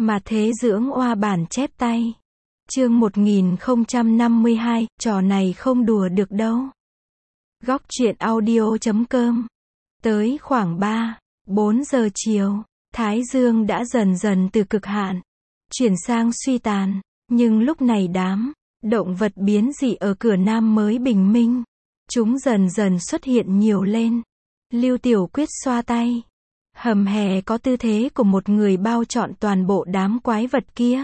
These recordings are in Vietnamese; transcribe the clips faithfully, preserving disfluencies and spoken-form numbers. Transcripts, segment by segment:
Mà thế dưỡng oa bản chép tay. Chương một nghìn không trăm năm mươi hai, trò này không đùa được đâu. Góc truyện audio chấm com. Tới khoảng ba, bốn giờ chiều, Thái Dương đã dần dần từ cực hạn chuyển sang suy tàn, nhưng lúc này đám động vật biến dị ở cửa Nam mới bình minh. Chúng dần dần xuất hiện nhiều lên. Lưu Tiểu Quyết xoa tay. Hầm hè có tư thế của một người bao trọn toàn bộ đám quái vật kia.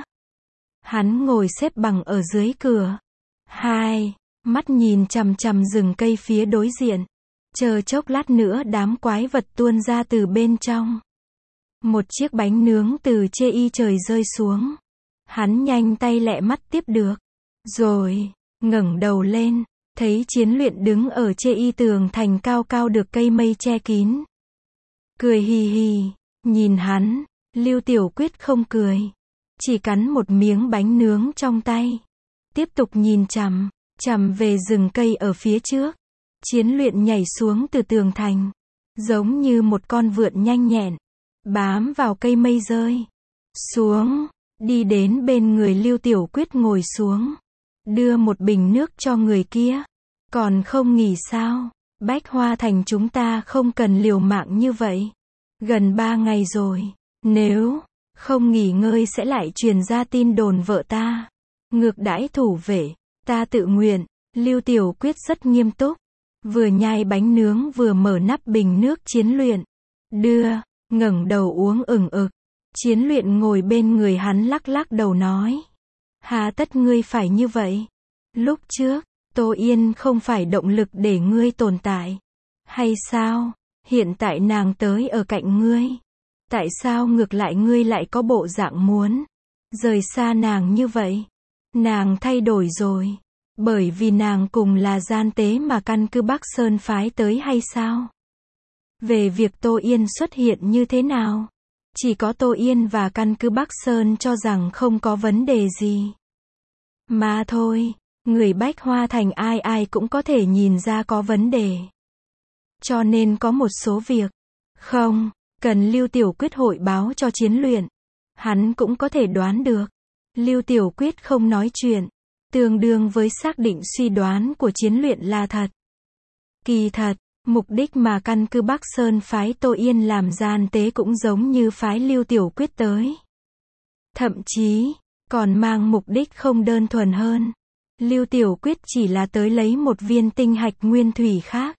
Hắn ngồi xếp bằng ở dưới cửa. Hai, mắt nhìn chằm chằm rừng cây phía đối diện. Chờ chốc lát nữa đám quái vật tuôn ra từ bên trong. Một chiếc bánh nướng từ chê y trời rơi xuống. Hắn nhanh tay lẹ mắt tiếp được. Rồi, ngẩng đầu lên, thấy Chiến Luyện đứng ở chê y tường thành cao cao được cây mây che kín. Cười hì hì, nhìn hắn, Lưu Tiểu Quyết không cười. Chỉ cắn một miếng bánh nướng trong tay. Tiếp tục nhìn chằm, chằm về rừng cây ở phía trước. Chiến Luyện nhảy xuống từ tường thành. Giống như một con vượn nhanh nhẹn. Bám vào cây mây rơi. Xuống, đi đến bên người Lưu Tiểu Quyết ngồi xuống. Đưa một bình nước cho người kia. Còn không nghỉ sao? Bách Hoa Thành chúng ta không cần liều mạng như vậy. Gần ba ngày rồi. Nếu không nghỉ ngơi sẽ lại truyền ra tin đồn vợ ta ngược đãi thủ vệ. Ta tự nguyện. Lưu Tiểu Quyết rất nghiêm túc. Vừa nhai bánh nướng vừa mở nắp bình nước Chiến Luyện. Đưa, ngẩng đầu uống ửng ực. Chiến Luyện ngồi bên người hắn lắc lắc đầu nói. Hà tất ngươi phải như vậy? Lúc trước, Tô Yên không phải động lực để ngươi tồn tại. Hay sao? Hiện tại nàng tới ở cạnh ngươi. Tại sao ngược lại ngươi lại có bộ dạng muốn rời xa nàng như vậy? Nàng thay đổi rồi. Bởi vì nàng cùng là gian tế mà căn cứ Bắc Sơn phái tới hay sao? Về việc Tô Yên xuất hiện như thế nào? Chỉ có Tô Yên và căn cứ Bắc Sơn cho rằng không có vấn đề gì. Mà thôi, người Bách Hoa Thành ai ai cũng có thể nhìn ra có vấn đề. Cho nên có một số việc, không, cần Lưu Tiểu Quyết hội báo cho Chiến Luyện. Hắn cũng có thể đoán được. Lưu Tiểu Quyết không nói chuyện, tương đương với xác định suy đoán của Chiến Luyện là thật. Kỳ thật, mục đích mà căn cứ Bắc Sơn phái Tô Yên làm gian tế cũng giống như phái Lưu Tiểu Quyết tới. Thậm chí, còn mang mục đích không đơn thuần hơn. Lưu Tiểu Quyết chỉ là tới lấy một viên tinh hạch nguyên thủy khác.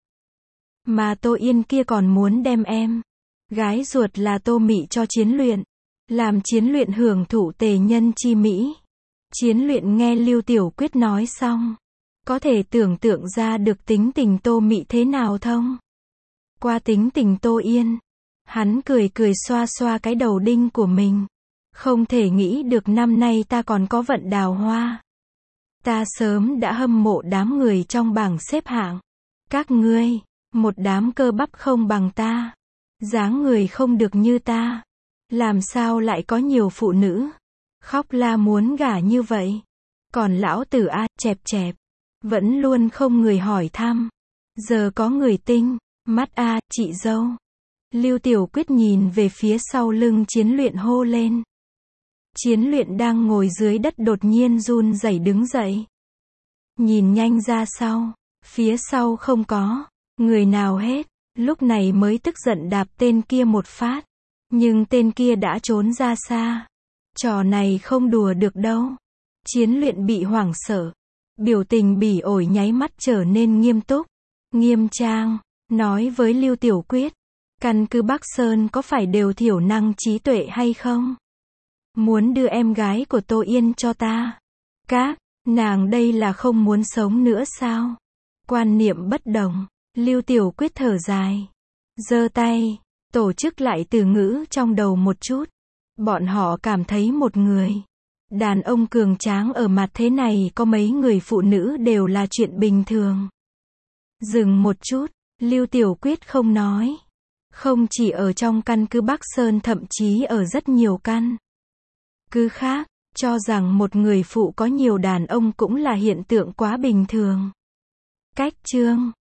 Mà Tô Yên kia còn muốn đem em gái ruột là Tô Mị cho Chiến Luyện. Làm Chiến Luyện hưởng thụ tề nhân chi mỹ. Chiến Luyện nghe Lưu Tiểu Quyết nói xong. Có thể tưởng tượng ra được tính tình Tô Mị thế nào không? Qua tính tình Tô Yên. Hắn cười cười xoa xoa cái đầu đinh của mình. Không thể nghĩ được năm nay ta còn có vận đào hoa. Ta sớm đã hâm mộ đám người trong bảng xếp hạng. Các ngươi, một đám cơ bắp không bằng ta. Dáng người không được như ta. Làm sao lại có nhiều phụ nữ khóc la muốn gả như vậy? Còn lão tử a, chẹp chẹp. Vẫn luôn không người hỏi thăm. Giờ có người tinh, mắt a, chị dâu. Lưu Tiểu Quyết nhìn về phía sau lưng Chiến Luyện hô lên. Chiến Luyện đang ngồi dưới đất đột nhiên run rẩy đứng dậy. Nhìn nhanh ra sau. Phía sau không có người nào hết. Lúc này mới tức giận đạp tên kia một phát. Nhưng tên kia đã trốn ra xa. Trò này không đùa được đâu. Chiến Luyện bị hoảng sợ. Biểu tình bỉ ổi nháy mắt trở nên nghiêm túc. Nghiêm trang, nói với Lưu Tiểu Quyết. Căn cứ Bắc Sơn có phải đều thiểu năng trí tuệ hay không? Muốn đưa em gái của Tô Yên cho ta. Các, nàng đây là không muốn sống nữa sao? Quan niệm bất đồng. Lưu Tiểu Quyết thở dài. Giơ tay, tổ chức lại từ ngữ trong đầu một chút. Bọn họ cảm thấy một người đàn ông cường tráng ở mặt thế này có mấy người phụ nữ đều là chuyện bình thường. Dừng một chút, Lưu Tiểu Quyết không nói. Không chỉ ở trong căn cứ Bắc Sơn thậm chí ở rất nhiều căn cứ khác, cho rằng một người phụ có nhiều đàn ông cũng là hiện tượng quá bình thường. Cách chương